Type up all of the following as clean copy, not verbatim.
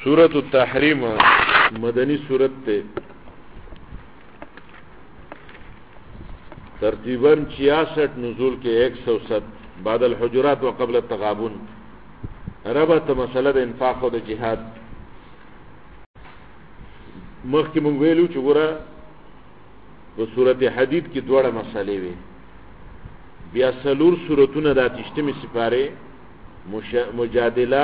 سورۃ التحریم مدنی سورت تے ترتیباً 66 نزول کے 107 بعد الحجرات و قبل التغابن ربط مسئلہ د انفاق و د جهاد مخکې مونږ ویلو چې ګوره په سورۃ حدید کې دوړه مسئلې وي بیا سلور سورتونه د اتشتمې سپاره مجادله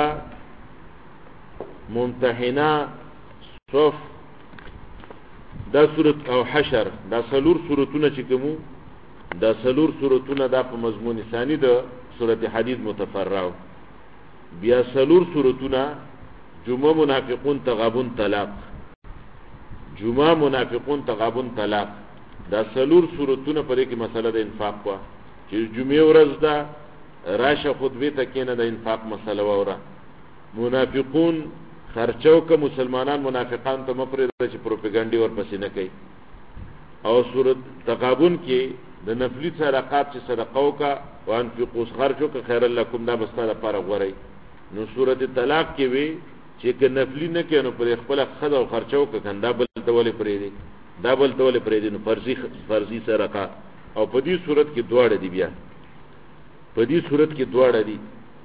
ممتحنه صف دا سورت او حشر دا سلور سورتونه چې کومو دا سلور سورتونه دا په مضمون ثانی د سورۃ حدید متفرع بیا سلور سورتونه جمعه منافقون تغابن طلاق جمعه منافقون تغابن طلاق دا سلور سورتونه په دې کې مسله د انفاق وا چې جمعه ورځ دا راشه خطبه ته کېنه د انفاق مسله وره منافقون خرچو که مسلمانان منافقان ته مپرېږدي چې پروپاګاندا ورپسې نه کوي او سورۃ تغابن کې د نفلی صدقات چې صدقه وکا وانفقوا خرچو که خیر لکم دا بستا لپاره غوړی نو سورۃ طلاق کې وی چې که نفلی نه کوي نو پر خپل خد او خرچو که کندا بل تولې پرېږدي دا بل تولې پرېږدي نو فرضي صدقه او په دې صورت کې دواړه دي بیا په دې صورت کې دواړه دي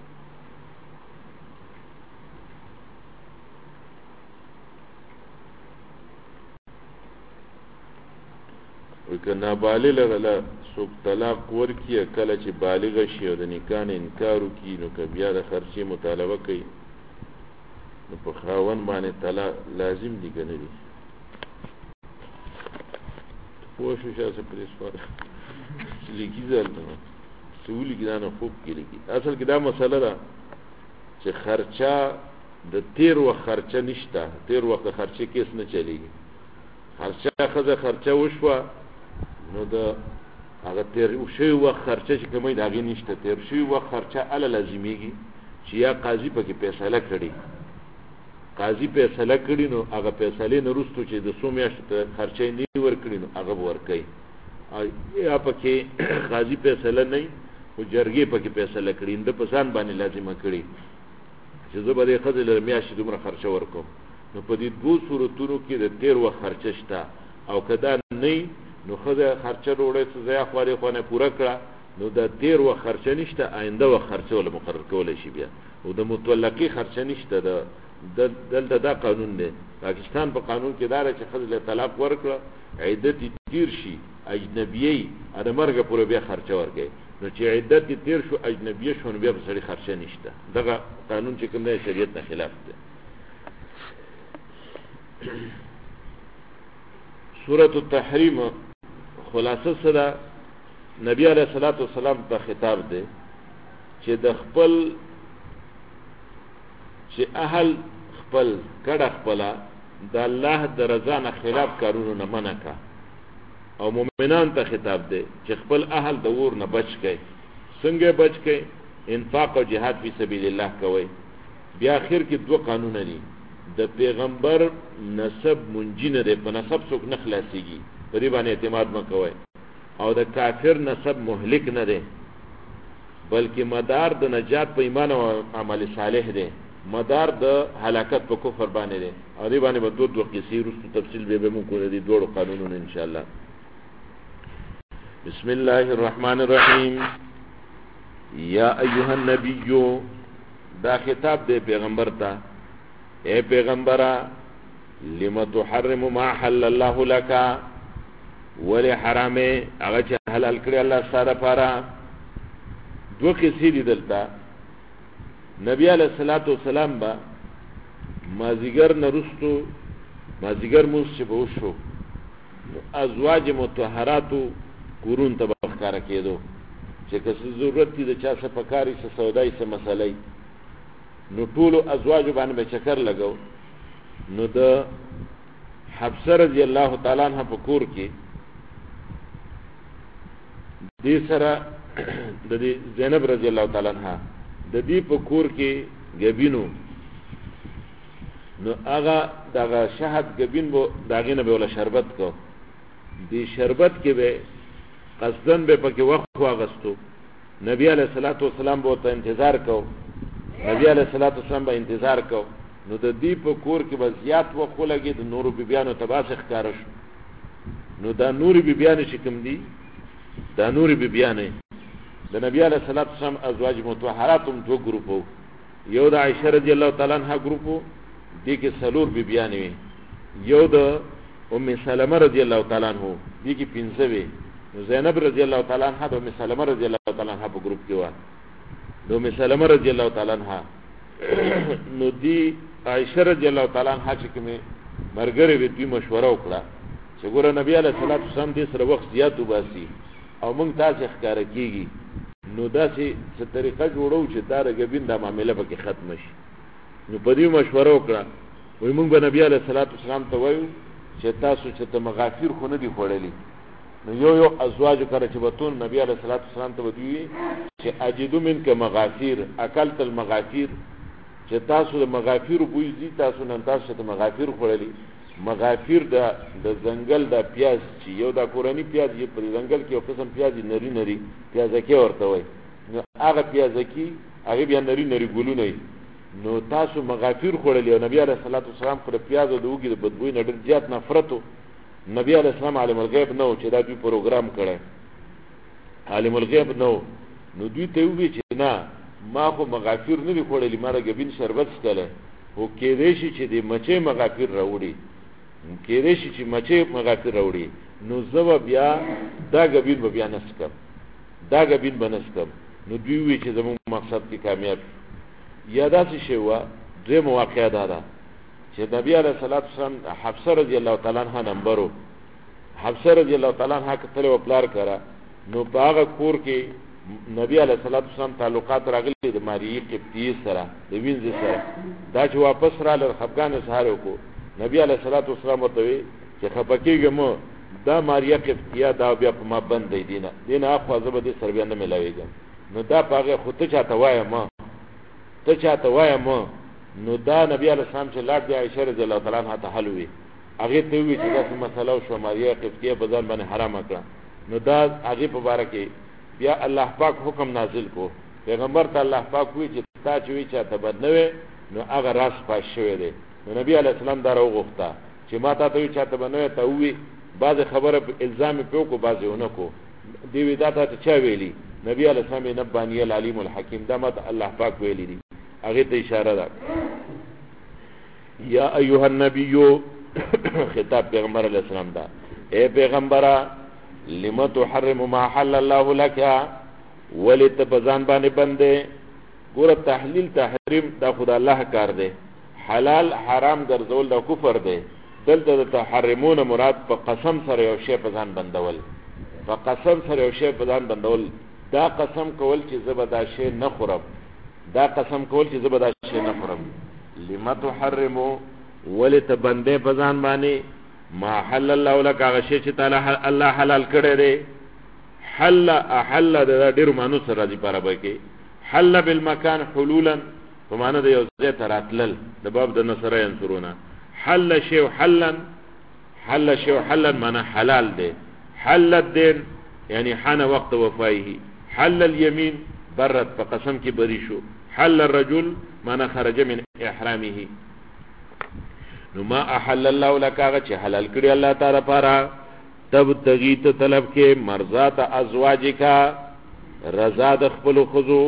وکه نابالغ له سوک طلاق ورکی کله چې بالغ شي او د نکاح انکار وکي نو که بیا د خرچې مطالبه کوي نو په خاوند باندې طلاق لازم دي کنه دي پوه شو شاسه پرې سوال لیکي ځل نو سولي کې نه خوب کې لیکي اصل کې دا مسله ده چې خرچه د تیر وخت خرچه نشته تیر وخت خرچه کیس نه چلیږي خرچه خزه خرچه وشوه نو دا هغه تیر شوی وخت خرچه چې کومې داغي نشته تیر شوی وخت خرچه ال لازمیږي چې یا قاضي پکې فیصله کړي قاضي فیصله کړي نو هغه فیصله نه رسټو چې د 100 میاشتې خرچه نه ور کړي نو هغه ور کوي یا پکې قاضي فیصله نه او جرګې پکې فیصله کړي د پسان باندې لازمه کړي چې زه به د خزل میاشتې دومره خرچه ورکوم نو په دې دوه صورتونو کې د تیر وخت خرچه شته او کدا نه نو خزه خرچه وروړې څه ځای خوري خونه پوره کړه نو د تیر وخت خرچه نشته آینده وخت خرچه ول مقرر کول شي بیا او د متولقي خرچه نشته دلته دا قانون دی پاکستان په قانون کې دا چې خزه طلاق ورکړه عدت تیر شي اجنبیي ا د مرګ پورې بیا خرچه ورګي نو چې عدت تیر شو اجنبیه شون بیا په سړي خرچه نشته دغه قانون چې کوم دی شریعت نه خلاف دی سورۃ التحریم خلاصه سره نبی علیہ الصلوۃ والسلام ته خطاب دی چې د خپل چې اهل خپل کړه خپل د الله د رضا نه خلاف کارونه نه منع کا او مؤمنان ته خطاب دی چې خپل اهل د ور نه بچ کړي څنګه بچ کړي انفاق او جهاد فی سبیل الله کوي بیا اخر کې دوه قانون دي د پیغمبر نسب منجینه ده په نسب څوک نه خلاصيږي په دې باندې اعتماد مکوئ او د کافر نسب مهلک نه ده بلکې مدار د نجات په ایمان او عمل صالح ده مدار د هلاکت په کفر باندې ده او دې باندې به دوه قصې رسو تفصیل به مو کوو دي دوه قانونونه ان شاء الله بسم الله الرحمن الرحیم یا ایها النبی دا خطاب دی پیغمبر ته اے پیغمبرہ لما تحرم ما حل الله لك ولی حرام هغه چې حلال کړی الله ستاره پاره دوه قصې دي دلته نبی علیہ الصلوۃ والسلام با مازیګر نرستو مازیګر موږ چې به وشو ازواج مطهراتو کورون ته بخکاره کېدو چې کله ضرورت دي د چا څه پکاري څه سودای څه مسلې نو ټول ازواج باندې به چکر لګاو نو د حفصه رضی الله تعالی عنها په کور کې دې سره د زینب رضی الله تعالی عنها د دې په کور کې غبینو نو هغه دغه شهد غبین وو داغه نه به ولا شربت کو دې شربت کې به قصدن به پکې وخت واغستو نبی علیہ الصلوۃ والسلام به ته انتظار کو نبی علیہ الصلوۃ والسلام به انتظار کو نو د دې په کور کې به زیات وخت ولګي د نورو بیبیانو ته باسه ښکاره شو نو دا نورې بیبیانې چې کوم دي دا نورې بیبیانې د نبی علیه الصلاة والسلام ازواج مطهرات هم دوه ګروپو یو د عایشه رضی الله تعالی عنها ګروپو دې کې څلور بیبیانې وي یو د ام سلمه رضی الله تعالی عنها دې کې پنځه وي نو زینب رضی الله تعالی عنها د ام سلمه رضی الله تعالی عنها په ګروپ کې و د ام سلمه رضی الله تعالی عنها نو دی عائشه رضی الله تعالی عنها چې کومه مرګره وی دوی مشوره وکړه چې ګوره نبی علیه الصلاۃ والسلام دې سره وخت زیات وباسي او موږ تاسو ښکارا کیږي نو داسې څه طریقه جوړو چې دا رګبین د معاملې پکې ختم شي نو په دې مشوره وکړه وای موږ به نبی علیه الصلاۃ والسلام ته وایو چې تاسو چې ته مغافیر خو نه دی خوړلې نو یو ازواج کړه چې بتون نبی علیه الصلاۃ والسلام ته ودی چې اجدو منک مغافیر اکلت المغافیر چې تاسو د مغافیر بوی دي تاسو نن تاسو ته مغافیر خوړلې مغافیر د ځنګل د پیاز چې یو د کورنی پیاز یې په ځنګل کې یو قسم پیاز نری نری پیاز کې ورته وای نو هغه پیاز کې هغه بیا نری نری ګلونه نو تاسو مغافیر خوړلې او نبی علیه الصلاۃ والسلام پر پیاز د وګي د بدبوی نه ډېر زیات نفرتو نبی علیه السلام عالم الغیب نو چې دا دوی پروګرام کړي عالم الغیب نو دوی ته وی چې نه ما خو مغافیر نه دی خوړلې ما رګبین شربت سکله هو کې دې شي چې دې مچې مغافیر راوړي کې دې شي چې مچې مغافیر راوړي نو زو بیا دا غبین به بیا نسکم دا غبین بنسکم نو دوی وی چې زموږ مقصد کې کامیاب یا داسې شی و دوی مواقع ده چې نبی علیه الصلاۃ والسلام حفصه رضی الله تعالی عنها نمبرو حفصه رضی الله تعالی عنها کتل او پلار کرا نو باغ کور کې نبی علیه الصلاۃ والسلام تعلقات راغلي د ماریه قبطی سره د وینځ سره دا چې واپس را لر خفغان سهارو کو نبی علیه الصلاۃ والسلام ورته چې خپکیږم دا ماریه قبطیه دا بیا په ما بند دی دینه اخو زبر دې سر بیا نه ملاویږم نو دا پاغه خو ته چاته وایم نو دا نبی علیه السلام چې لاړ دی عائشه رضی الله تعالی عنها ته حلوي هغه ته وی چې دا مسله شو ماریه قبطیه په ځان باندې حرام کړه نو دا هغه په باره کې بیا الله پاک حکم نازل کو پیغمبر ته الله پاک وی چې تا چې وی چاته بدنوي نو هغه راس پاش شوی دی نو نبی علیه السلام دا راوغوښته چې ما ته وی چاته بدنوي ته وی بعض خبره الزام په کو بعضونه کو دی وی دا ته چا ویلی نبی علیه السلام نبانی العلیم الحکیم دا مت الله پاک ویلی دی هغه ته اشاره ده یا ایها النبی خطاب پیغمبر علیه السلام دا اے پیغمبره لما تحرم ما حل الله لك ولت بزان باندې بندې ګور تحلیل تحریم دا خدای الله کار دی حلال حرام ګرځول دا کفر دی دلته د تحرمون مراد په قسم سره یو شی په ځان بندول په قسم سره یو شی په ځان بندول دا قسم کول چې زبدا شی نه خورم دا قسم کول چې زبدا شی نه خورم لما تحرم ولت بندې په ځان باندې ما حل الله لك هغه شی چې تعالی الله حلال کړی دی حل احل د ډیر مانو سره دی پر به حل بالمکان حلولا په معنا د یو ځای تراتل د باب د نصره ينصرونه حل شی حللا معنا حلال دی حل الدين یعنی حان وقت وفایه حل اليمين برت په قسم کې بری شو حل الرجل معنا خرج من احرامه نو ما احل الله لك هغه چې حلال کړی الله تعالی لپاره تب تغیت طلب کې مرضات ازواجک رضا د خپل خذو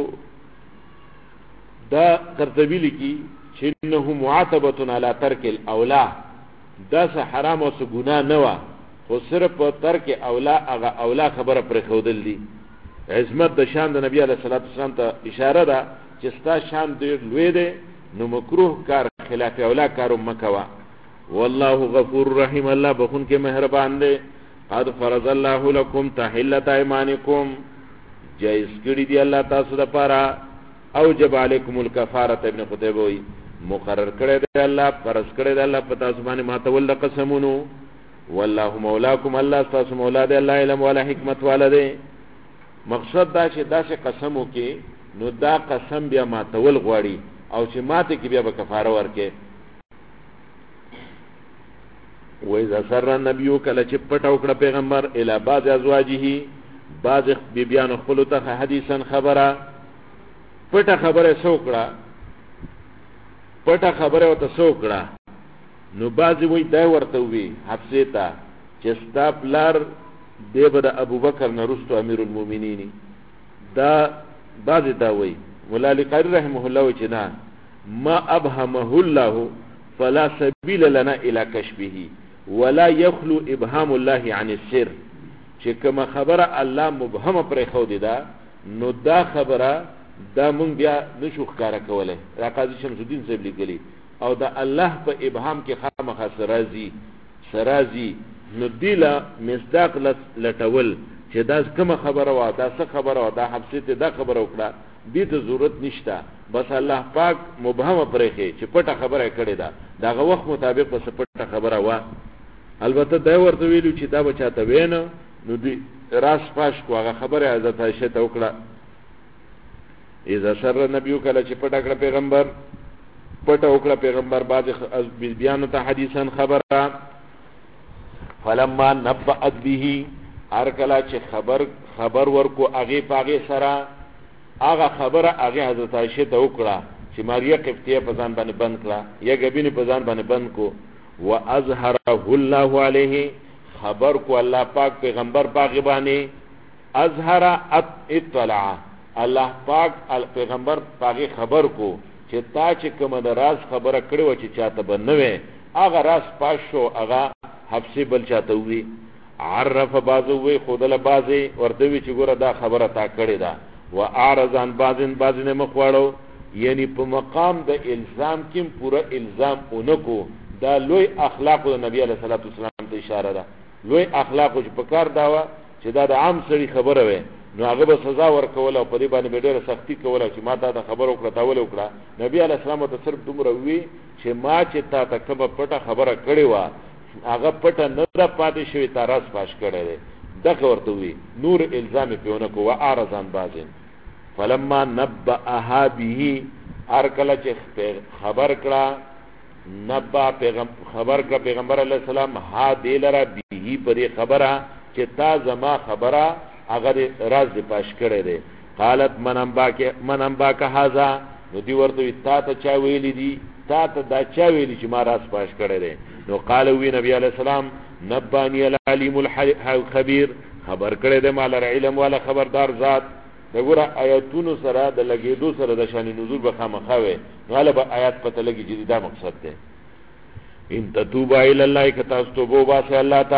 دا ترتیبی لکی چې انه معاتبه علی ترک الاولا دا څه حرام او څه ګناه نه و خو صرف په ترک اولا هغه اولا خبره پر خودل دي عظمت د شان د نبی علیه الصلاۃ والسلام ته اشاره ده چې ستا شان ډیر لوی دی نو مکروه کار خلاف اولا کارو مکوا والله غفور رحیم الله بخون کې مهربان دی قد فرض الله لكم تحلت ايمانكم جائز کړی دی الله تاسو لپاره اوجب علیکم الکفاره ابن قتیبه وی مقرر کړی دی الله فرض کړی دی الله په تاسو باندې ماتول قسمونو والله مولاکم الله تاسو مولا دی الله علم ولا حکمت والده مقصد دا چې دا څه قسمو کې نو دا قسم بیا ماتول غواړي او چې ماته کې بیا به کفاره ورکې وإذا سر النبي کله چې پټاو کړ پیغمبر الی بعض ازواجه بعض بیبیان خپل ته حدیثا خبره پټه خبره سوکړه پټه خبره وته سوکړه نو بعضی وای دا ورته وی حفصه ته چې ستا پلار دی به د ابوبکر نه رستو امیر المؤمنین دا بعضی دا وای مولا علی قاری رحمه الله وای چې نه ما ابهمه الله فلا سبيل لنا الى كشفه ولا يخلو ابهام الله عن السر چې کومه خبره الله مبهمه پرې خو دی دا نو دا خبره دا مونږ بیا نشو ښکارا کولای را قاضي شمس الدین صاحب لیکلی او دا الله په ابهام کې خامخا سرازي نو دیلا مصداق لټول چې دا کومه خبره وا دا څه خبره وا دا حبسه ته دا خبره وکړه دې ته ضرورت نشته بس الله پاک مبهمه پرې چې پټه خبره کړې ده داغه وخت مطابق بس پټه خبره وا البته دا ورته ویلو چې دا بچاته وینه نو دی راس پاش کو هغه خبره حضرت عائشہ ته وکړه اذا سر نبیو کله چې پټه کړ پیغمبر پټه وکړه پیغمبر بعد بیان ته حدیثن خبره فلما نبأت به هر کله چې خبر ورکو هغه پاغه سره هغه خبره هغه حضرت عائشہ ته وکړه چې ماریا قبطیه په ځان باندې بند کړه یا غبینه په ځان باندې بند کو واظهره الله علیه خبر کو الله پاک پیغمبر پاک باندې اظهر اطلع الله پاک پیغمبر پاک خبر کو چې تا چې کوم د راز خبره کړو چې چاته بنوي هغه راز پاش شو هغه حبسه بل چاته وی عرف بعضو وی خودله بعضی ورته وی چې ګوره دا خبره تا کړی دا واعرض عن بعضن مخواړو یعنی په مقام د الزام کې پورا الزام اونکو دا لوی اخلاق د نبی علیہ الصلوۃ والسلام ته اشاره ده لوی اخلاق چې په کار داوا چې دا د عام سړي خبره وي نو هغه به سزا ورکول او په دې باندې ډېره سختی کوله چې ما ته د خبر وکړه تا ول وکړه نبی علیہ السلام ته صرف دومره وی چې ما چې تا ته کومه پټه خبره کړې و هغه پټه نه را پاتې شوی تاراس پاش کړي دغه ورته وی نور الزام پیونه کو واعرض عن بعضن فلما نبأها به ارکل چې خبر کړه نبا خبر کړه پیغمبر علیہ السلام ها دلرا به پرې خبره چې تا زما خبره هغه راز دې پاش کړی دی قالت من انباک هذا نو دی ورته تا ته چا ویلی دی تا ته دا چا ویلی چې ما راز پاش کړی دی نو قال وی نبی علیہ السلام نبانی العلیم الخبیر خبر کړی دی مال علم والا خبردار ذات دغه آیاتونو سره د لګیدو سره د شان نزول به خامخاوي نو له آیات پته لګی چې دا مقصد دی ان تتوبا الی الله کتاستوبوا باسه الله تا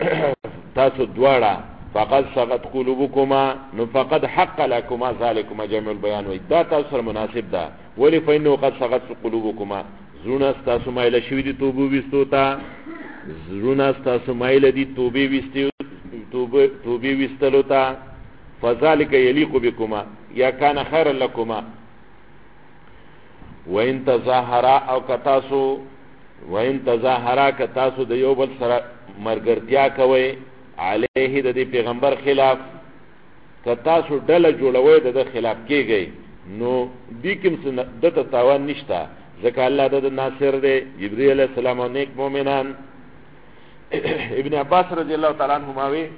تاسو دواړه فقد سقط قلوبكما نو فقد حق لكما ذلكما جمع البيان وي دا تاسو سره مناسب ده ولی فإنه قد سقط قلوبكما زونه تاسو مایل شوی دي توبه وستو تا زونه تاسو مایل دي توبه وستلو تا فذلك يليق بكما يا كان خيرا لكما وان تظاهرا كتاسو د یو بل سره مرګرتیا کوي علیه د پیغمبر خلاف کتاسو ډله جوړوي د خلاف کېږي نو دې کوم څه د تاوان نشته ځکه الله د ناصر دی جبرئیل علیہ السلام او نیک مؤمنان ابن عباس رضی الله تعالی عنهما وی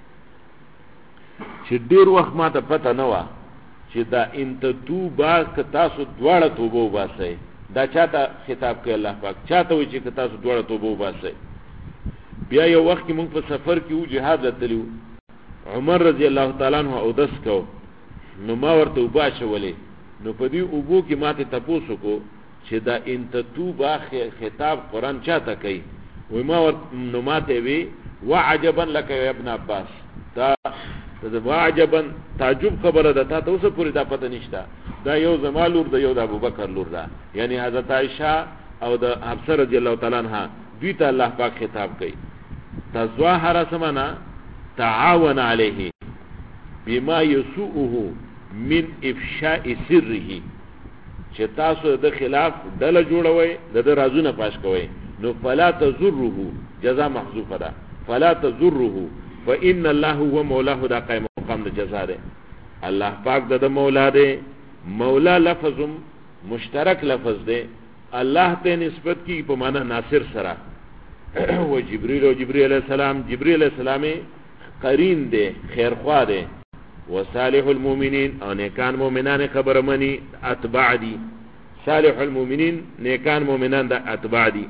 چې ډیر وخت ما ته پته نه و چې دا انت توبه ک تاسو دواړه توبه وباسئ دا چاته خطاب کوي الله پاک چاته وی چې تاسو دواړه توبه وباسئ بیا یو وخت کې موږ په سفر کې و جهاد تلو عمر رضی الله تعالی عنہ او دس کو نو ما ورته وباشولې نو په دې اوبو کې ماته تاسو کو چې دا انت توبه خطاب قران چاته کوي وای ما نو ماته وی وعجبا لك يا ابن عباس دا واجبا تعجب خبره ده تا اوسه پوری دا پته نشته دا یو زما لور ده یو د ابوبکر لور ده یعنی حضرت عائشہ او د حفصه رضی الله تعالی عنها دوی ته الله پاک خطاب کوي تظاهر سمنا تعاون علیه بما يسوءه من افشاء سره چې تاسو د خلاف دله جوړوي د رازونه پاش کوي نو فلا تزره جزاء محذوفه ده فلا تزره فإن الله هو مولاه دا قائم مقام دا جزا ده الله پاک دا مولا ده مولا لفظ مشترک لفظ ده الله ته نسبت کی په معنا ناصر سره و جبريل علیہ السلام جبريل علیہ السلام قرین ده خیرخوا ده و صالح المؤمنین او نیکان مؤمنان خبر منی اتباع دي صالح المؤمنین نیکان مؤمنان دا اتباع دی.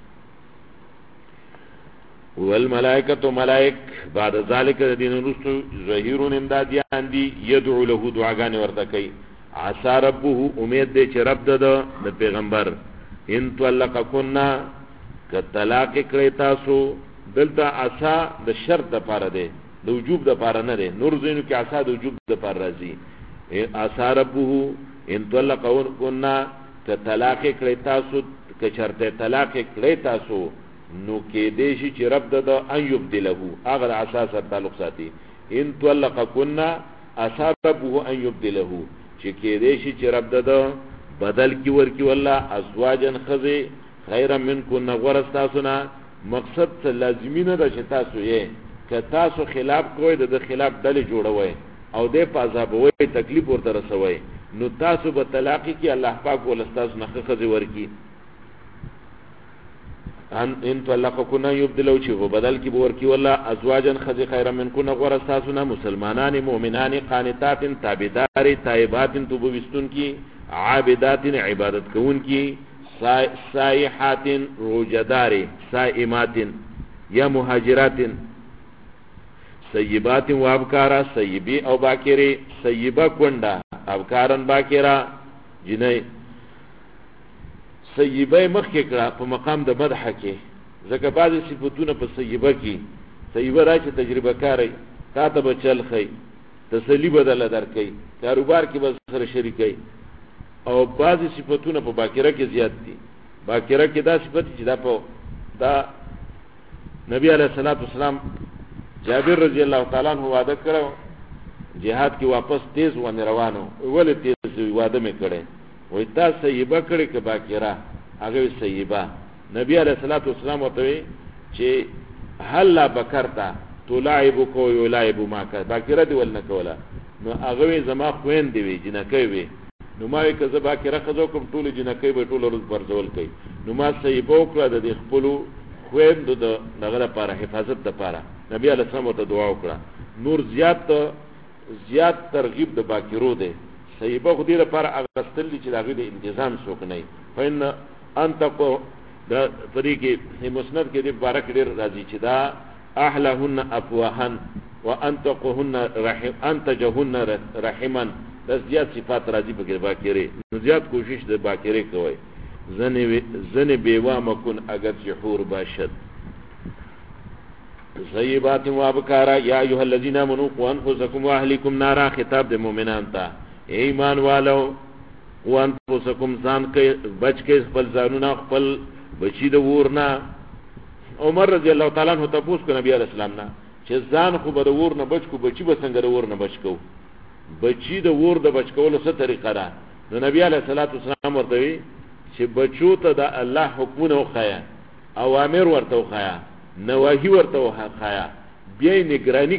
والملائکه ملائک بعد ذالک دین رستو ظهیرون امدادیان دی یدعو له دعاګانې ورته کوي. عسى ربه امید دی چې رب د پیغمبر ان طلقکنا که طلاق کړی تاسو دلته عسى د شرط د پاره دی د وجوب د پاره نه دی. نور زینو کې عسى د وجوب د پاره راځي. عسى ربه ان طلقکنا که طلاق کړی تاسو که چرته طلاق کړی تاسو نو کې دې شي چې رب د ان يبدله اگر اساس تعلق ساتي. ان طلقکنا عسى ربه ان يبدله چې کې دې شي چې رب د بدل کی ورکی والله ازواجن خذ خیر منکن ورستاسنا. مقصد څه لازمی نه ده چې تاسو یې که تاسو خلاف کوی د خلاف ډلې جوړوي او د پازابوي تکلیف ورته رسوي نو تاسو به طلاق کی الله پاک ولستاس نه خذ ورکی. ان طلقکن یبدلوا چې بدل کی ورکی والله ازواجن خذ خیر منکن ورستاسنا مسلمانان مؤمنان قانتات تابعدار تائبات توبوستون کی عابدات عبادت کون کی سائحات روجدار سائمات یا مهاجرات سیبات و ابکارا سیبی او باکری سیبا کنڈا ابکارن باکرا جنای سیبه مخکې کړه په مقام د مدح کې ځکه بعضې صفتونه په سیبه کې سیبه را چې تجربه کاری تا ته به چل خی تسلی بدله درکوي کاروبار کې به سره شریکوي او بعضې صفتونه په باکره کې زیات دي. باکره کې دا صفت چې دا نبی علیه الصلاة والسلام جابر رضی الله تعالی عنہ وعده کړو جهاد کې واپس تیز ونه روانو ولې تیز وعده مې کړی وای تا سیبه کړی که باکره هغه سیبه. نبی علیه الصلاة والسلام ورته چې هل لا بکرتا تلاعب کو یلاعب ماکه باکره دی ول نه کوله نو هغه زما خويندې وی جنکې وی نو ما وی که زه باکره خزو کوم ټول جنکې به ټول ورځ برزول کوي نو ما سیبه وکړه د خپل خويندو د دغه لپاره حفاظت لپاره. نبی علیه السلام ورته دعا وکړه. نور زیات ترغیب د باکرو دی. سیبه خو دې لپاره اغستل چې هغه د انتظام څوک نه وي. فإن انت د طریقې مسند کې د بارک ډیر راځي چې دا احلهن افواهن وانتقهن رحم انتجهن رحما د زیات صفات راځي په کې باکره نو زیات کوشش د باکره کوي. زنه بیوا مکن اگر جحور باشد. سیبات و ابکارا یا ایها الذین آمنوا قوا انفسکم واهلیکم نارا. خطاب د مؤمنان ته ایمان والو قوا انفسکم ځان کې بچ کې خپل ځانونه خپل بچی د ورنا. عمر رضی الله تعالی عنہ تاسو کو نبی علیہ السلام نه چې ځان خو به د ورنه بچ کو بچی به څنګه د ورنه بچ کو بچی د ور د بچ کولو څه طریقه ده. نو نبی علیہ الصلوۃ والسلام ورته وی چې بچو ته د الله حکمونه وخایا اوامر ورته وخایا نواهی ورته وخایا بیا نگرانی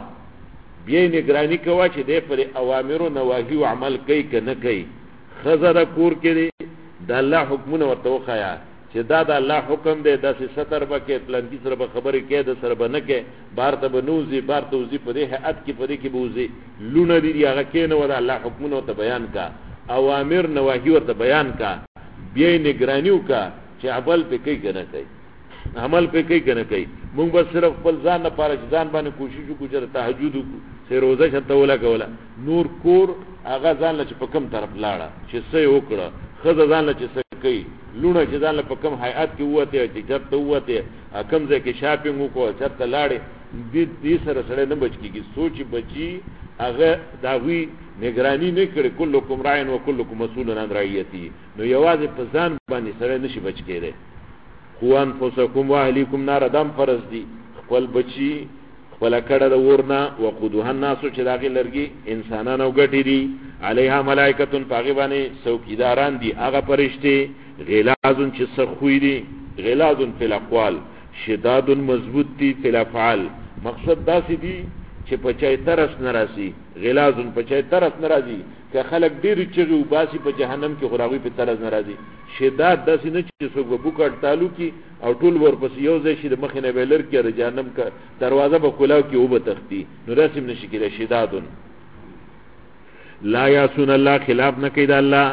کوا چې دې پر اوامر او نواهی او عمل کوي کنه کوي. خزر کور کې د الله حکمونه ورته وخایا چې دا د الله حکم دی داسې ستر به کې پلانکی سره به خبرې کې د سره به نه کې بار ته به نوځي بار ته وځي په دې حد کې په دې کې به وځي لونه دي هغه کې نه ودا الله حکمونه ورته بیان کا اوامر نواهی ورته بیان کا بیا نگرانی وکا چې عمل په کوي کنه کوي عمل په کوي کنه کوي. مونږ بس صرف خپل ځان نه پاره ځان باندې کوشش وکړو چې تهجد وکړو سه روزه شته ولا کوله نور کور هغه ځان له په کم طرف لاړه چې څه وکړه خزه ځان له چې څه کوي لونه چې ځان له په کم هيئت کې وته چې چرته وته کم ځای کې شاپینګ وکړو چرته لاړې دې سره سره نه بچ کیږي. سوچ بچي هغه داوی نگرانی نه کړي کلکم راعن و کلکم مسئول عن رعیته نو یوازې په ځان باندې سره نشي بچ کېږي. قوا انفسکم واهلیکم نار دم فرض دي خپل بچي خپل کړه د ورنا وقودها الناس چې داغه لرګي انسانانو غټي دي علیها ملائکتون پاغي باندې څوکیداران دي هغه فرشتي غلاظون چې سخوي دي غلاظون فی الاقوال شداد مضبوط دي فی الافعال. مقصد داسې دي چې په چای طرف ناراضي غلاظون په چای طرف ناراضي که خلک ډیر چغي وباسي په جهنم کې غراوي په طرف ناراضي. شداد داسې نه چې څوک بوکړ تعلقي او ټول ورپسې یو ځای شي د مخې نه ویلر کې د جهنم کا دروازه به کولاو کې وب تختی نو رسم نشي کېږي. شدادون لا یاسون الله خلاف نه کوي د الله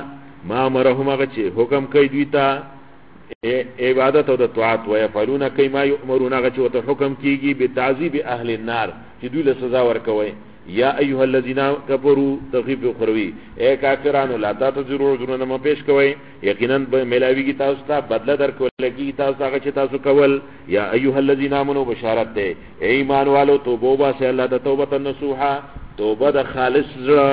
ما امرهم هغه چې حکم کوي دوی ته عبادت او د طاعت و يفعلون كما يؤمرون هغه چې وته حکم کیږي به تعذيب اهل النار چې دوی له سزا ورکوي یا ایها الذين كفروا تخفيف اخروی اے کافرانو لا تجروا عذرنا ما پیش کوي یقینا به ملاویږي تاسو ته بدله درکولږي تاسو هغه چې تاسو کول یا ایها الذين امنوا بشارت ده ایمان والو توبه واسه الله ته توبه نصوحه توبه د خالص زړه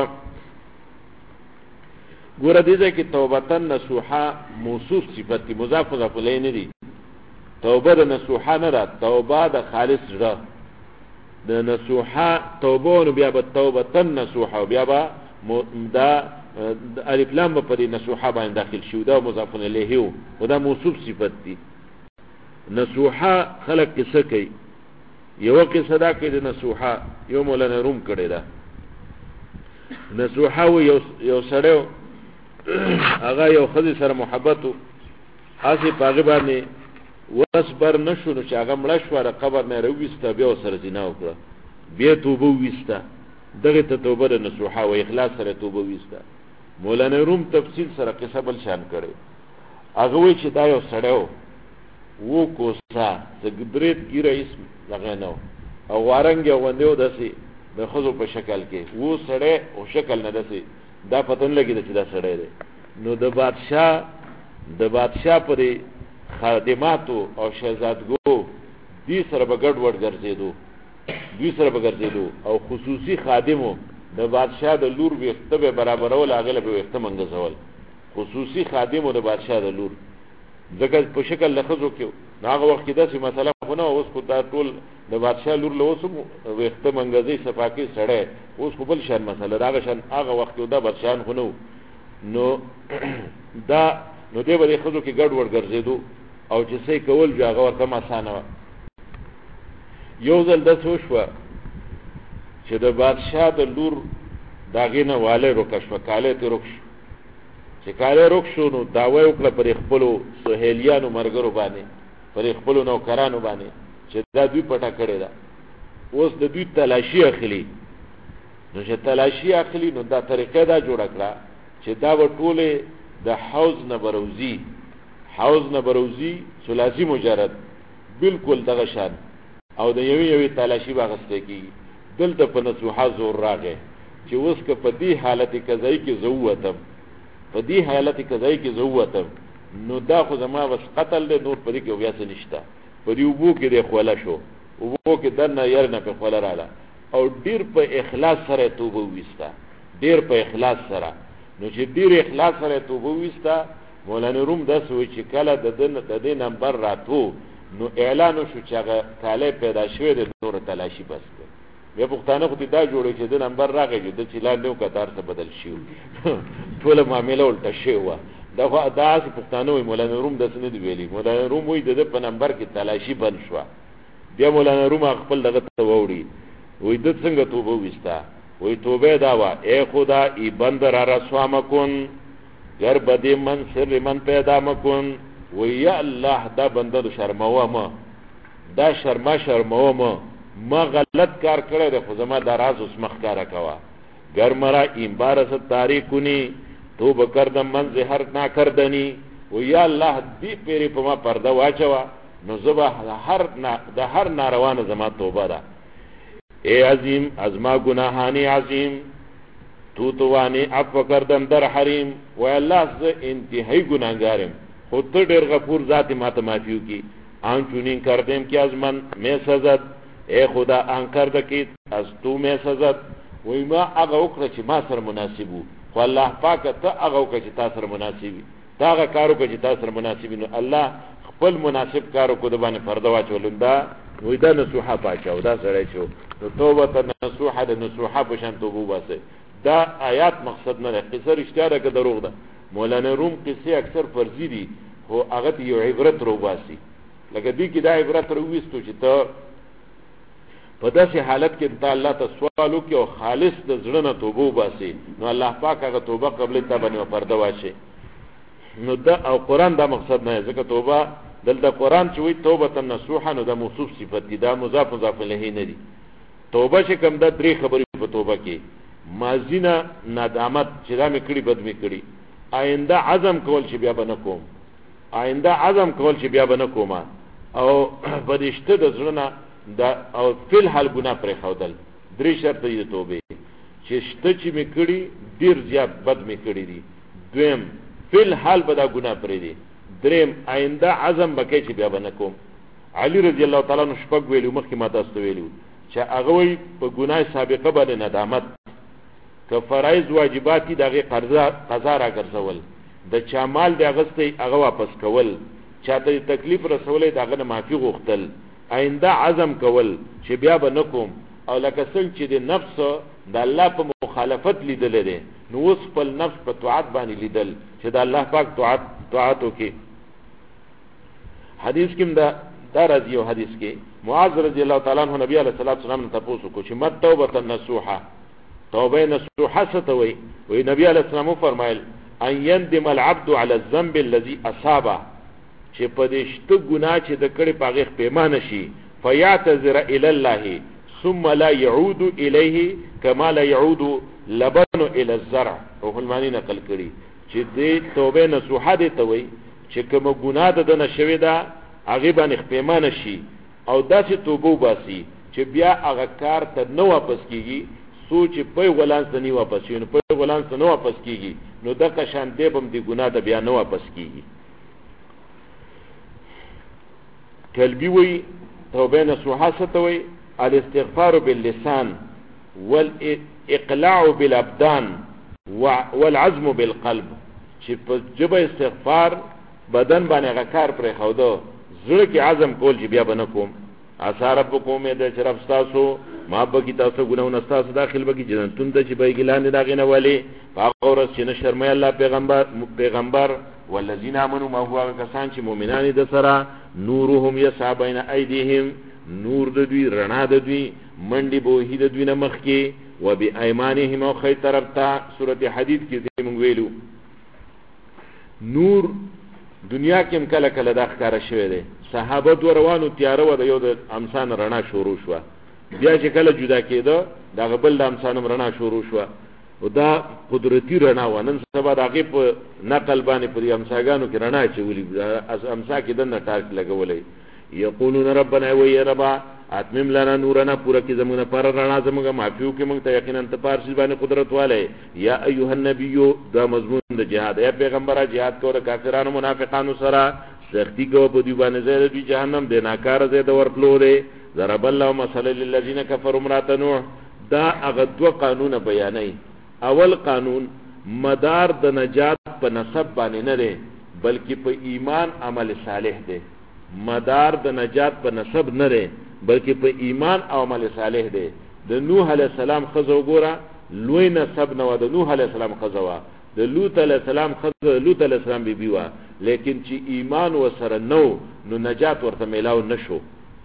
ګوره دې ځکه توبه نصوحه موصوف صفت کی مضاف مضاف الیه نه دي توبه د نصوحه نه ده توبه د خالص زړه د نصوحه توبه نو بیا به توبه نصوحه بیا به دا الف لام په دې نصوحه باندې داخل شو دا مضاف الیه او دا موصوف صفت دي نصوحه خلق کیسه کوي یو قصه دا کې د نصوحه یو مولانا روم کړی دا نصوحه یو سړیو هغه یو خدي سره محبت اسی پاغه باندې وصبر نشو نو چې هغه مړ شو را قبر نه رويسته بیا سره زنا وکړه بیا توبه وسته دغه ته توبه د نصوحه او اخلاص سره توبه وسته مولانا روم تفصیل سره قصه بل شان کړي هغه وی چې دا یو سړیو وو کوسا د ګبرید کی رئیس لغه نو او وارنګ غوندیو دسي د خزو په شکل کې وو سړی او شکل نه دسي دا پتن لګی چې دا سړی دی نو د بادشاہ پرې خادماتو او شهزادګو دې سره بغړ وړ ګرځېدو او خصوصي خادمو د بادشاہ د لور وخته به برابرول هغه به وخته منګزول خصوصي خادمو د بادشاہ د لور ځکه په شکل لخذو کې هغه وخت کې داسې مسله خو نه اوس کو دا ټول د بادشاہ لور له اوسم وخته منګزي صفاکي سړی اوس خو بل شان مسله راغی شان هغه وخت دا بادشاہ خو نو دا نو دې به خذو کې ګډ وړ ګرځېدو او چې څه کول جو هغه ورته آسانه و یو ځل د سوشوا چې د بادشاہ د لور داغې نه والے روکشو کاله ته روکش چې کاله روکشو نو دا وایو کله پر خپلو سهیلیانو مرګرو باندې پر خپلو نوکرانو باندې چې دا دوی پټه کړی دا اوس د دوی تلاشي اخلي نو چې تلاشي اخلي نو دا طریقه دا جوړ کړه چې دا وټوله د حوض نه بروزی ثلاثی مجرد بالکل دغه شان او د یوې تلاشي واغسته کی دلته په نصوحه زور راغې چې اوس که په دې حالت قضایي کې زووتم نو دا خو زما بس قتل له نور پدې کې بیا څه نشته په دې وبو کې د خوله شو وبو کې دنه ير نه په خوله رااله او ډیر په اخلاص سره توبه وستا ډیر په اخلاص سره نو چې ډیر اخلاص سره توبه وستا مولانا روم د سوي چې کله د دې نمبر راتو نو اعلان شو چې هغه کاله پیدا شوه د نور تلاشي بس بیا پښتانه خو دا جوړې چې د نمبر راغی د چیلاندو کتار ته بدل شي ټول معاملې ولټه شي و دا چې پښتانه وي مولانا روم د سند ویلي مولانا روم وي د په نمبر کې تلاشي بند شو بیا مولانا روم خپل دغه ته ووري وې د څنګه توبه وستا وې توبه دا وا اے خدا ای بند را رسوا مکن گر بدی من سر من پیدا مکن وې یا الله دا بنده شرموا ما ما غلط کار کړی د خو زما د راز اوس مخ کار کوا گر مرا این بار ست تاریکونی تو بکردم من زهر نا کردنی و یا الله دی پیری په ما پرده واچوا نو زبا هر ناروان زما توبه ده ای عظیم از ما گناهانی عظیم تو توانی عفو کردم در حریم و الله ز انتهایی گناهگارم خود تو ډیر غفور ذات ما ته معفو کی آن چونین کردم که از من می سزد اے خدا آن کرده کی از تو می سزد وی ما هغه وکړه چې ما سره مناسب وو خو الله پاک ته هغه وکړه چې تاسو سره مناسب تا هغه کار وکړه چې تاسو سره مناسب نو الله خپل مناسب کار کو د باندې پرده واچولم دا وی دا نصوحه پاچاو دا سره شو نو توبه ته نصوحه د نصوحه په شان توبه واسه دا آیات مقصد نه قصه رښتیا ده که دروغ ده مولانا روم قصه اکثر فرضی دي خو هغه یو عبرت رو باسي لکه دې کې دا عبرت رو وستو چې ته په داسې حالت کې ته الله ته سوال وکړي او خالص د زړه نه توبه وباسي نو الله پاک هغه توبه قبل ته باندې پرده واچي نو دا او قران دا مقصد نه ځکه توبه دلته قران چې وي توبه نصوحه نو دا موصوف صفت دي دا مضاف الیه نه دي توبه چې کوم دا درې خبرې په توبه کې ماضی نه ندامت چې دا مې کړی بد مې کړی آینده عزم کول چې بیا به نه کوم، آینده عزم کول چې بیا به نه کوم، او فرشته د زړه نه او فی الحال ګناه پرې ښودل. درې شرطه یې د توبې چې شته چې مې کړي ډېر زیات بد مې کړي دي. دویم فی الحال به دا ګناه پرې دي. دریم آینده عزم به کوي چې بیا به نه کوم. علی رضی الله تعالی عنہ شپږ ویلو مخکې ما تاسو ته ویلو چې هغه وایي په ګناه سابقه باندې ندامت، که فرایض واجبات دي د هغې قضا راګرځول، د چا مال د اغستی هغه واپس کول، چاته تکلیف رسولی د هغه نه معافي غوښتل، آینده عزم کول چې بیا به نه کوم. او لکه څنګه چې د نفس د الله په مخالفت لیدلی دی، نو اوس خپل نفس په طاعت باندې لیدل چې د الله پاک طاعت وکړي. حدیث کې دا راځي، یو حدیث کې معاذ رضی الله تعالی عنہ نبی علیہ الصلوۃ والسلام ته تاسو کو چې مت توبه النصوحه، توبه نصوحه څه ته وایي؟ وی نبی علیہ السلام فرمایل ان يندم العبد على الذنب الذي اصابه، چې په دې شته ګناه چې د کړي پاغه پیمانه شي، فيعتذر الى الله ثم لا يعود اليه كما لا يعود لبن الى الزرع. او المانی نقل کړي چې دې توبه نصوحه دې ته وایي چې کوم ګناه د نه شوی دا هغه باندې پیمانه شي او داسې توبه وباسي چې بیا هغه کار ته نه واپس کیږي، سوچ په غلان ته نه واپس شي، نو په غلان ته نه واپس کیږي، نو دغه شان دی بم دی ګناه ته بیا نه واپس کیږي. قلبي وی توبه نصوحه ستوي الاستغفار باللسان والاقلاع بالابدان والعزم بالقلب، چې په جبه استغفار بدن باندې غکار پر خوده، زړه کې عزم کول چې بیا بنه کوم. اثر ربکم د شرف تاسو ما بکی تاسو ګناونه تاسو داخل بکی جنتون ته چې بیګلان داغینه ولی فاقورس چې نشرمه الله پیغمبر والذین آمنوا ما هو کسان چې مؤمنان د سره نورهم یسعى بین ایدیهم، نور د دوی رڼا د دوی منډي بوهی د دوی نه مخ کې، و بایمانهم او خی طرف ته. سورته حدید کې موږ ویلو نور دنیا کې هم کله کله دا ښکاره شوی دی. صحابه دو روانو تیاره و د یو د امسان رڼا شروع شوه، بیا چې کله جدا کېده دغه بل د امسان رڼا شروع شوه، او دا قدرتی رڼا و. نن سبا د هغې په نقل باندې په دې امساګانو کې رڼا اچولي، امسا کې دننه ټارک لګولی. یقولون ربنا وی ربا اتمم لنا نورنا، پورا کی زمونږ پر رڼا زمونږ معافیو کې موږ ته یقینا ته پارسی باندې قدرت والے. یا ایها النبی، دا مضمون د جهاد، یا پیغمبره جهاد کوله کافرانو منافقانو سره، سختی کو په دی باندې زید دی جهنم د ناکار زید ورتلو دی. ضرب الله مثلا للذین کفروا امرأة نوح، دا هغه دوه قانون بیانای. اول قانون مدار د نجات په نسب باندې نه دی بلکې په ایمان عمل صالح دی. مدار د نجات په نسب نه دی بلکې په ایمان او عمل صالح دی. د نوح علیہ السلام خزو ګوره لوی نسب نه و، د نوح علیہ السلام خزوا، د لوط علیہ السلام خزو لوط علیہ السلام بیبي و، لیکن چې ایمان وسره نو نو نجات ورته میلاو نشو.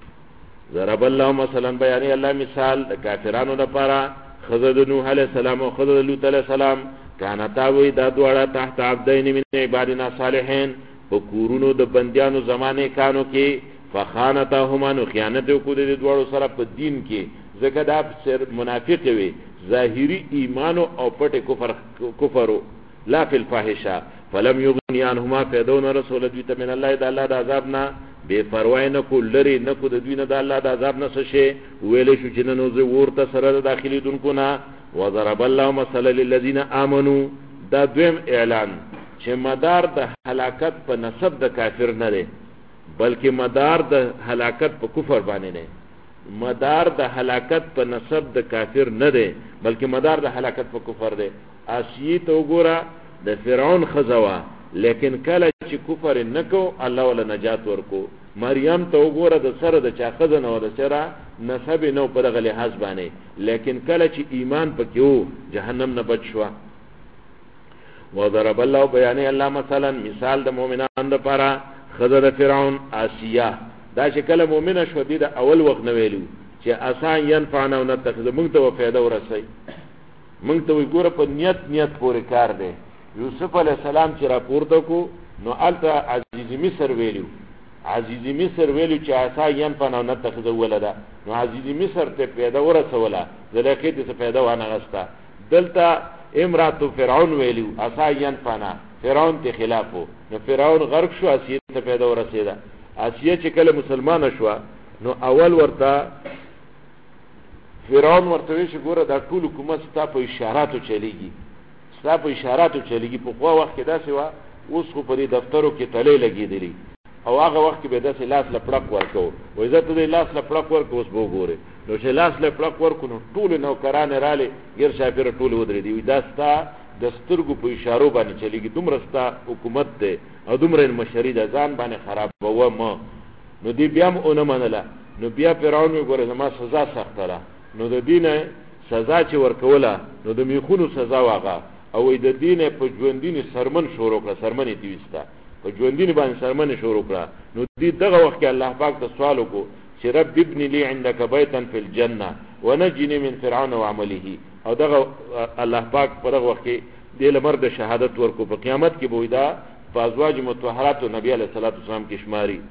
ضرب الله مثلا، بیان الله مثال د کافرانو لپاره، خزو د نوح علیہ السلام او خزو د لوط علیہ السلام، کانتا وی دا دواړه تحت عبدین من عبادنا صالحین، په کورونو د بندیانو زمانه کانو کې، فخانتهما، نو خیانت وکړو د دواړو سره په دین کې، ځکه دا سر منافق وي، ظاهری ایمان او پټ کفر لا فی الفاحشه، فلم یغنی عنهما فیدون رسول دوی ته من الله، د الله د عذاب نه بے پروا نه کو، لری نه کو د دوی نه د الله د عذاب نه څه شي ویلې شو چې نو زه ورته سره داخلي دونکو نه. وضرب الله مثلا للذین آمنوا، دا دویم اعلان چې مدار د هلاکت په نسب د کافر نه دی بلکې مدار د هلاکت په کفر باندې نه، مدار د هلاکت په نسب د کافر نه دی بلکې مدار د هلاکت په کفر دی. آسیه ته وګوره د فرعون خزوا، لیکن کله چې کفر نکو الله ولا نجات ورکو. مریم ته وګوره د سره د چا خزنه او د سره نسب نو په دغه لحاظ باندې، لیکن کله چې ایمان پکې وو جهنم نه بچ شو. وضرب الله، بیان الله مثلا مثال د مؤمنانو لپاره، خزر فرعون آسیه، دا چې کله مؤمنه شو دي د اول وخت نه ویلو چې آسان ينفعنا او نتخذ، موږ ته فایده ورسي، موږ ته وګوره په نیت پورې کار دی. یوسف علیہ السلام چې راپورته کو نو الته عزیز مصر ویلو، عزیز مصر ویلو چې آسان ينفعنا او نتخذ ولدا، نو عزیز مصر ته فایده ورسوله، زلکه ته فایده وانه غستا. دلته امرات فرعون ویلو آسان ينفعنا، فرعون ته خلافو نو فرعون غرق شو اسیه ته پیدا ورسېده اسیه چې کله مسلمان شو نو اول ورته فرعون ورته وی چې ګوره دا ټول حکومت ستا په اشاراتو چلیږي په خو وخت کې داسې وا اوس خو په دې دفترو کې تلې لګېدلې او هغه وخت کې به داسې لاس لپړق ورکو وای زه ته دې لاس لپړق ورکو اوس به وګوره نو چې لاس لپړق ورکو نو ټول نوکران رااله غیر شاپیر ټول ودرې دی دا ستا د سترګو په اشارو باندې چلیږي دومره ستا حکومت دی او دومره مشري ده ځان باندې خرابوه ما نو دی بیا هم اونه منله نو بیا فرعون وګوره زما سزا سخته ده نو د دینه سزا چې ورکوله نو د میخونو سزا واغه او د دینه په ژوندینه سرمن شروع کړه سرمنې دیوستا په ژوندینه باندې سرمنې شروع کړه نو دی دغه وخت کې الله پاک ته سوال وکړو چې رب ابن لي عندك بيتا في الجنه ونجني من فرعون وعمله او دغه الله پاک په دغه وخت کې د لمر د شهادت ورکو په قیامت کې به دا فازواج مطهرات نبی علیہ الصلوۃ والسلام کې شماري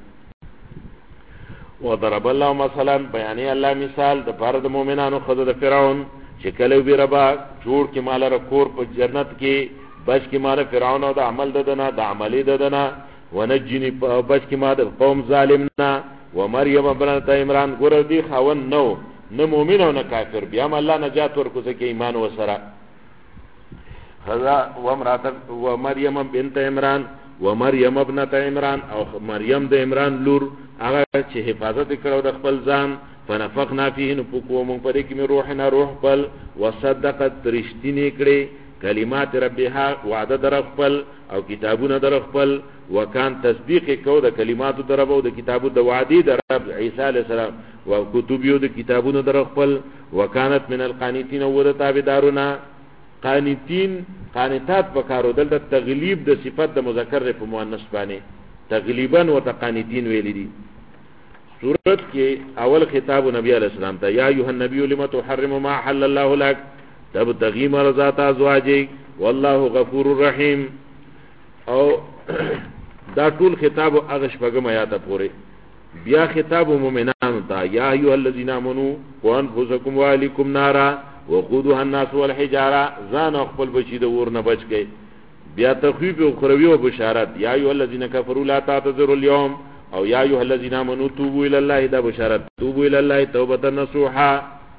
وضرب الله مثلا بیان الله مثال د فرد مؤمنانو خود د فرعون چې کله وی ربا جوړ کې مال رکور په جنت کې بچ کې مال فرعون او د عمل ددنه د عملي ددنه ونجني بچ کې مال قوم ظالمنا ومريم ابنت عمران ګور دي خاون نو نه مؤمن او نه کافر بیا الله نجات ورکو ځکه ایمان وسره خذا ومريم بنت عمران ومريم ابنت عمران او مریم د عمران لور هغه چې حفاظت کړو د خپل ځان فنفخنا فيه نفقو من پدې کې روحنا روح خپل وصدقت رشتینی کړي کلمات ربها وعده در خپل او کتابونه در خپل وکان تصدیق کو د کلمات در رب او د کتابو د وعده در رب عیسی علیه السلام او کتبیو د کتابونه در خپل وکانت من القانتين او د تابعدارونه قانتين قانتات پکارو دل د تغلیب د صفت د مذکر په مؤنث باندې تغلیبا وتقانتين ویل دي سورت کې اول خطاب نبی علیہ السلام ته یا ایها النبی لم تحرم ما حل الله لك تبتغي مرضات ازواجك والله غفور رحیم او دا ټول خطاب هغه شپږم آیات پورې بیا خطاب مومنانو ته یا ایها الذين امنوا وانفسكم واهلكم نارا وقودها الناس والحجاره ځان خپل بچی د ور نه بچ گئے بیا تخویف او خروی او بشارت یا ایها الذين كفروا لا تعتذروا اليوم او یا ایها الذين امنوا توبوا الى الله دا بشارت توبوا الى الله توبه نصوحا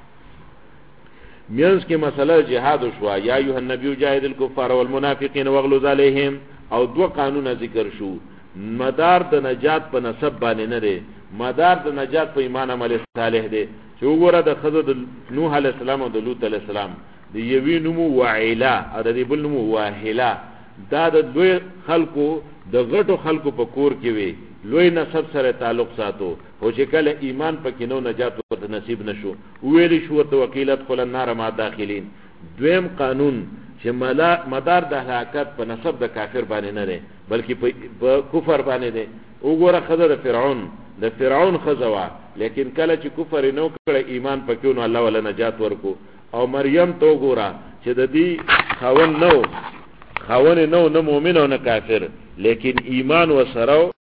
مینس کې مسله جهاد شو یا ایها النبي جاهد الكفار والمنافقين واغلظ عليهم او دو قانون ذکر شو مدار د نجات په نسب باندې نه دی مدار د نجات په ایمان عمل صالح دی چې وګوره د خزو د نوح علی السلام او د لوط علی السلام د یوی نومو وعیلا او د بل نومو واهلا دا د دوی خلقو د غټو خلقو په کور کې وي لوی نسب سره تعلق ساتو او چې کله ایمان پکې نو نجات ورته نصیب نشو ویلی شو ته وکیلت خل النار ما داخلين دویم قانون چې مدار د هلاکت په نسب د کافر باندې نه دی بلکې په کفر باندې دی وګوره خزه د فرعون خزوا لیکن کله چې کفر نو کړ ایمان پکې نو الله ولا نجات ورکو او مریم تو ګوره چې د دې خاون نو نه مؤمن او نه کافر لیکن ایمان وسره